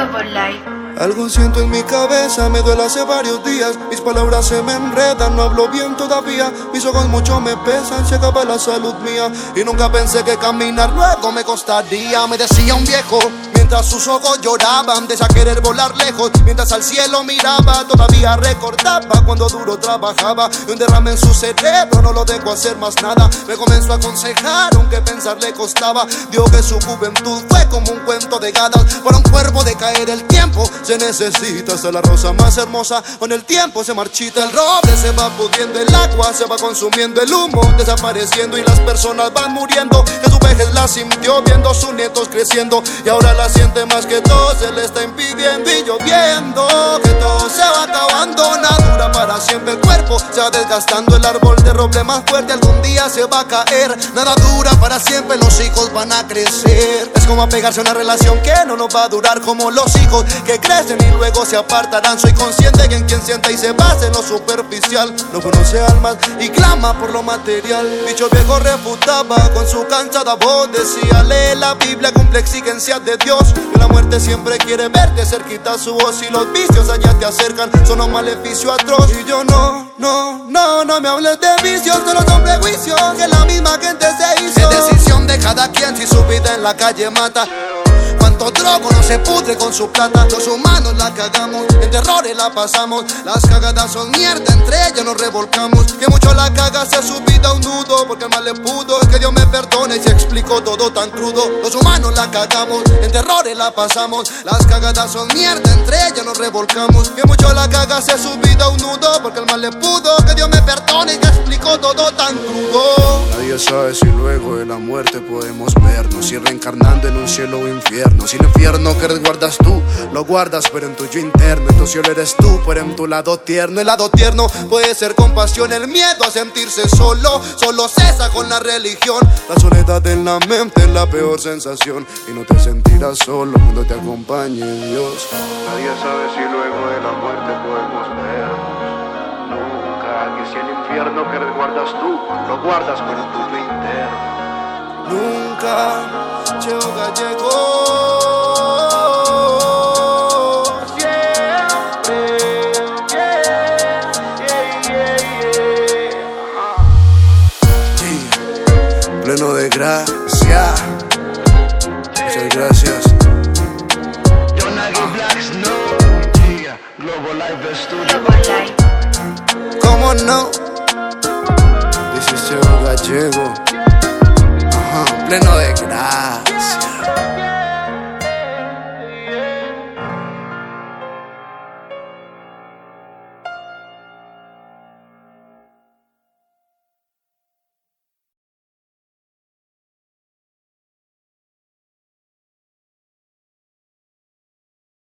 Algo siento en mi cabeza, me duele hace varios días. Mis palabras se me enredan, no hablo bien todavía. Mis ojos mucho me pesan, se acaba la salud mía. Y nunca pensé que caminar luego me costaría. Me decía un viejo, mientras sus ojos lloraban, de querer volar lejos, mientras al cielo miraba. Todavía recordaba cuando duro trabajaba. Un derrame en su cerebro, no lo dejó hacer más nada. Me comenzó a aconsejar, aunque pensar le costaba. Dijo que su juventud fue como un cuento de hadas. Para un cuervo de caer el tiempo se necesita. Hasta la rosa más hermosa con el tiempo se marchita. El roble se va pudriendo, el agua se va consumiendo, el humo desapareciendo y las personas van muriendo. Que su vejez la sintió viendo a sus nietos creciendo, y ahora la siente más que todo se le está impidiendo. Y yo viendo que todo se va acabando, nada dura para siempre. El cuerpo se va desgastando, el árbol de roble más fuerte algún día se va a caer. Nada dura para siempre, los hijos van a crecer. Es como apegarse a una relación que no nos va a durar, como los hijos que crecen y luego se apartarán. Soy consciente que en quien sienta y se basa en lo superficial no conoce almas y clama por lo material. Dicho viejo refutaba con su cansada voz, decía: lee la Biblia, cumple exigencias de Dios. Que la muerte siempre quiere verte cerquita su voz, y los vicios allá te acercan, son un maleficio atroz. Y yo no me hables de vicios, solo son prejuicios que la misma gente se hizo. Es decisión de cada quien si su vida en la calle mata. Cuánto drogo no se pudre con su plata. Los humanos la cagamos, en terrores la pasamos. Las cagadas son mierda, entre ellas nos revolcamos. Que mucho la caga se ha subido a un nudo, porque el mal le pudo. Es que Dios me perdone si explico todo tan crudo. Los humanos la cagamos, en terrores la pasamos. Las cagadas son mierda, entre ellas nos revolcamos. Que mucho la caga se ha subido a un nudo, porque el mal le pudo. Que Dios me perdone y que explico todo tan crudo. Nadie sabe si luego de la muerte podemos vernos, si reencarnando en un cielo o infierno. Si el infierno que resguardas tú, lo guardas pero en tu yo interno. En tu cielo eres tú, pero en tu lado tierno. El lado tierno puede ser compasión, el miedo a sentirse solo cesa con la religión. La soledad en la mente es la peor sensación, y no te sentirás solo cuando te acompañe Dios. Nadie sabe si luego de la muerte podemos vernos. Nunca, que si el infierno que resguardas tú, lo guardas pero en tu yo interno. Nunca, Cheo Gallego. Pleno de gracia. Muchas gracias. ¿Cómo no? This is Cheo Gallego. Pleno de gracia.